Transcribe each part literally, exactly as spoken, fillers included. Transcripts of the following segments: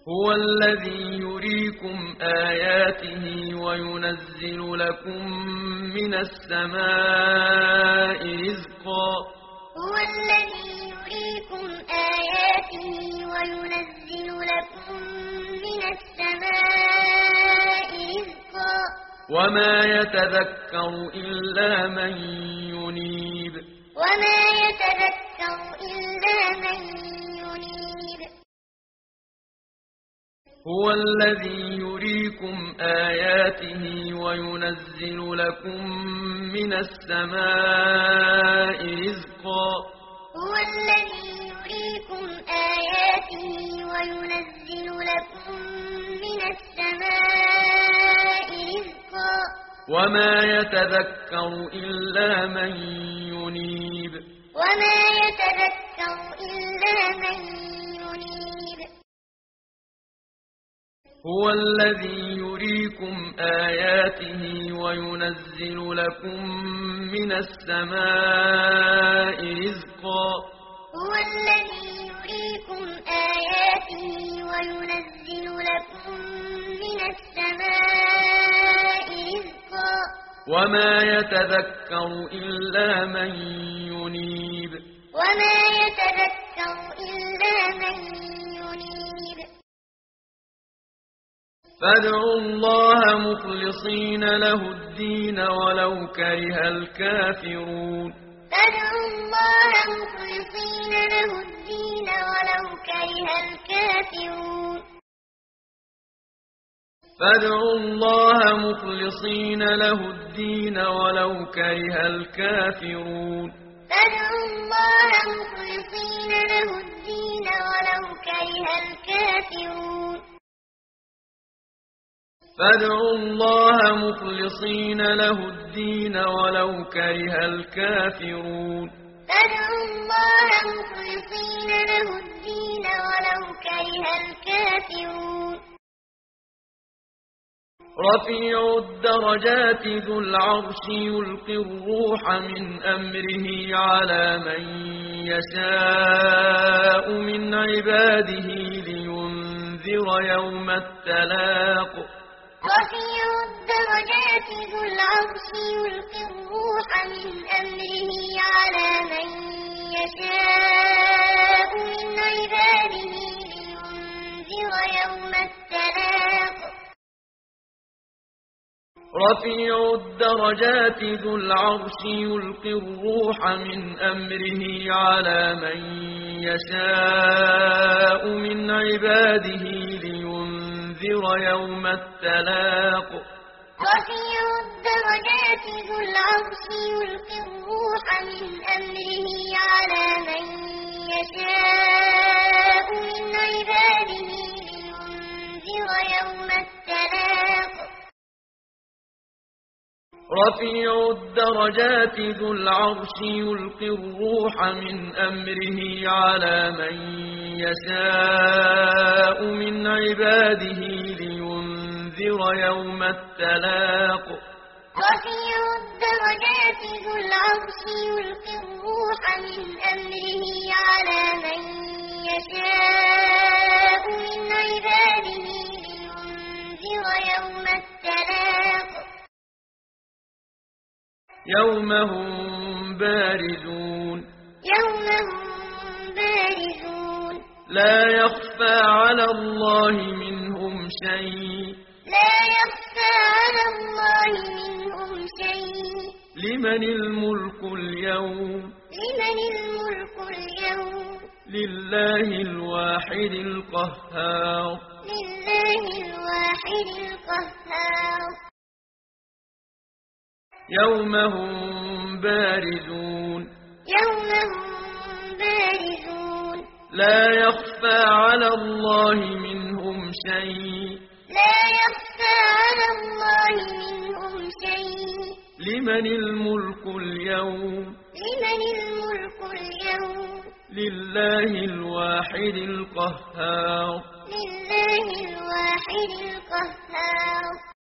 هو الذي يريكم آياته وينزل لكم من السماء رزقا هو الذي يريكم آياته وينزل لكم من السماء رزقا وما يتذكر إلا من ينيب وما يتذكر إلا من ينيب هو الذي يريكم آياته وينزل لكم من السماء رزقا هو الذي يريكم آياته وينزل لكم من السماء رزقا وما يتذكر إلا من ينيب وما يتذكر إلا من ينيب هو الذي يريكم آياته وينزل لكم من السماء رزقا هو الذي يريكم آياته وينزل لكم من السماء رزقا وما يتذكر إلا من ينيب وما يتذكر إلا من ينيب فادعوا الله مخلصين له الدين ولو كره الكافرون فادعوا الله مخلصين له الدين ولو كره الكافرون فادعوا الله مخلصين له الدين ولو كره الكافرون فادعوا الله مخلصين له الدين ولو كره الكافرون فادعوا الله مخلصين له الدين ولو كره الكافرون فادعوا الله مخلصين له الدين ولو كره الكافرون رفيع الدرجات ذو العرش يلقي الروح من أمره على من يشاء من عباده لينذر يوم التلاق رفيع الدرجات ذو العرش يلقي الروح من أمره على من يشاء من عباده لينذر يوم التلاق رفيع الدرجات ذو العرش يلقي الروح من أمره على من يشاء من عباده لينذر يوم التلاق رفيع الدرجات ذو العرش يلقي الروح من أمره على من يشاء من عباده لينذر يوم التلاق رفيع الدرجات ذو العرش يلقي الروح من أمره على من يشاء من عباده لينذر يوم التلاق رفيع الدرجات ذو العرش يلقي الروح من أمره على من يشاء من عباده لينذر يوم التلاق يوم هم بارزون يوم هم بارزون لا يخفى على الله منهم شيء لا يخفى على الله منهم شيء لمن الملك اليوم لمن الملك اليوم لله الواحد القهار لله الواحد القهار يوم هم بارزون يوم هم بارزون لا يخفى على الله منهم شيء لا يخفى على الله منهم شيء لمن الملك اليوم لمن الملك اليوم لله الواحد القهار لله الواحد القهار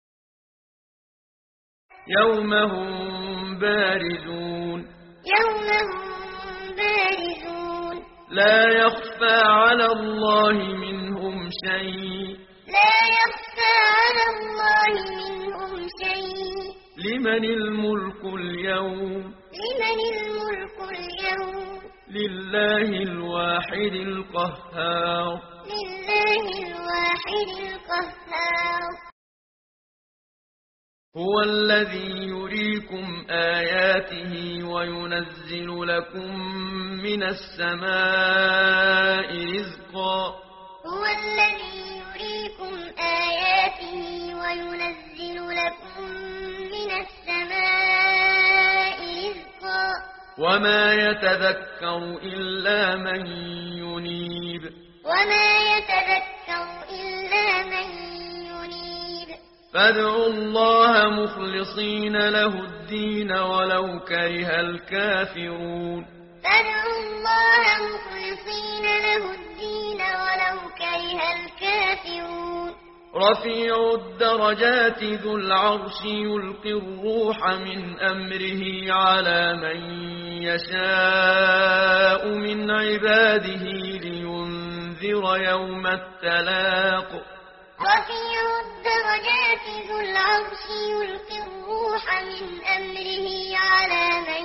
يوم هم بارزون يوم هم بارزون لا يخفى على الله منهم شيء لا يخفى على الله منهم شيء لمن الملك اليوم لمن الملك اليوم لله الواحد القهار لله الواحد القهار هو الذي يريكم آياته وينزل لكم من السماء رزقا هو الذي يريكم آياته وينزل لكم من السماء رزقا وما يتذكر إلا من ينيب وما يتذكر إلا من ينيب فادعوا الله مخلصين له الدين ولو كره الكافرون فادعوا الله مخلصين له الدين ولو كره الكافرون رفيع الدرجات ذو العرش يلقي الروح من أمره على من يشاء من عباده لينذر يوم التلاق رفيع الدرجات ذو العرش يلقي الروح من أمره على من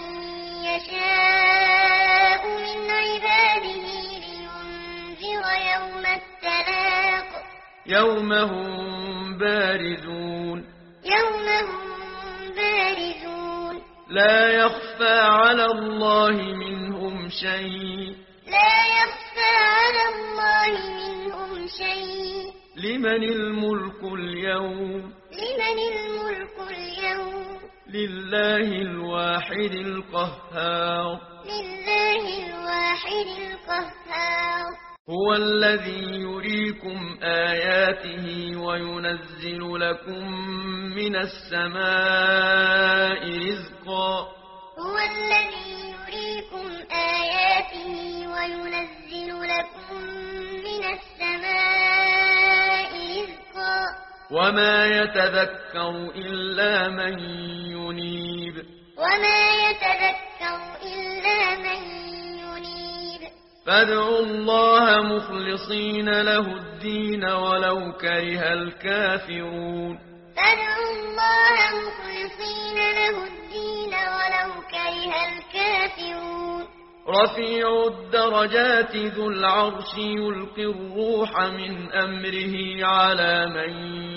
يشاء من عباده لينذر يوم التلاق يوم هم بارزون يوم هم بارزون لا يخفى على الله منهم شيء لا يخفى على الله منهم شيء لمن الملك اليوم لمن الملك اليوم لله الواحد القهار لله الواحد القهار هو الذي يريكم آياته وينزل لكم من السماء رزقا هو الذي يريكم آياته وينزل لكم من السماء رزقا وما يتذكر إلا من ينيب وما يتذكر إلا من ينيب فادعوا الله مخلصين له الدين ولو كره الكافرون فادعوا الله مخلصين له الدين ولو كره الكافرون رفيع الدرجات ذو العرش يلقي الروح من أمره على من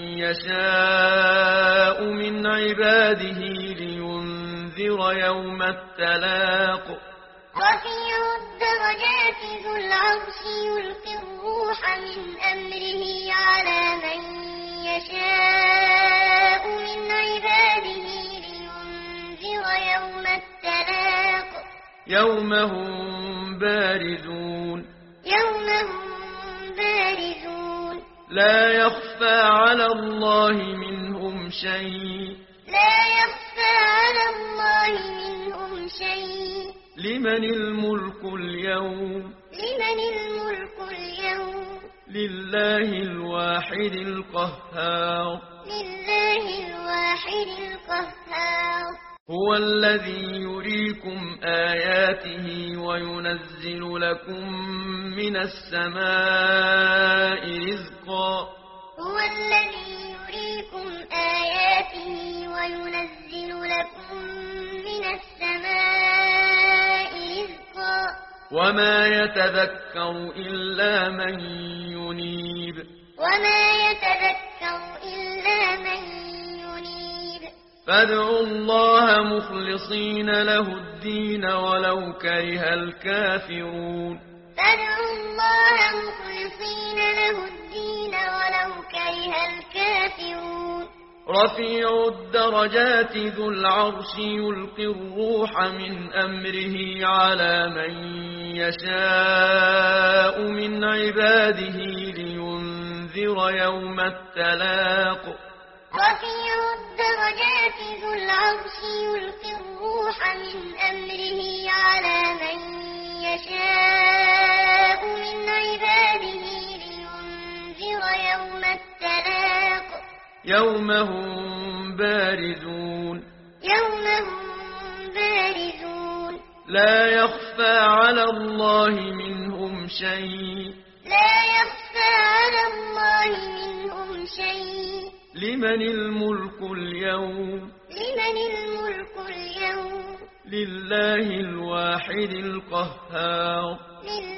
يشاء من عباده لينذر يوم التلاق رفيع الدرجات ذو العرش يلقي الروح من أمره على من يشاء من عباده لينذر يوم التلاق يوم هم بارزون يوم هم بارزون لا يخفى على الله منهم شيء لا يخفى على الله منهم شيء لمن الملك اليوم لمن الملك اليوم لله الواحد القهار لله الواحد القهار هو الذي يريكم آياته وينزل لكم من السماء رزقا هو الذي يريكم آياته وينزل لكم من السماء رزقا وما يتذكر إلا من ينيب وما يتذكر إلا من ينيب فادعوا الله مخلصين له الدين ولو كره الكافرون فادعوا الله مخلصين له الدين ولو كره الكافرون رفيع الدرجات ذو العرش يلقي الروح من أمره على من يشاء من عباده لينذر يوم التلاق رفيع الدرجات ذو العرش يلقي الروح من أمره على من يشاء من عباده لينذر يوم التلاق يوم هم بارزون يوم هم بارزون لا يخفى على الله منهم شيء لا يخفى على الله منهم شيء. لمن الملك اليوم لمن الملك اليوم لله الواحد القهار لله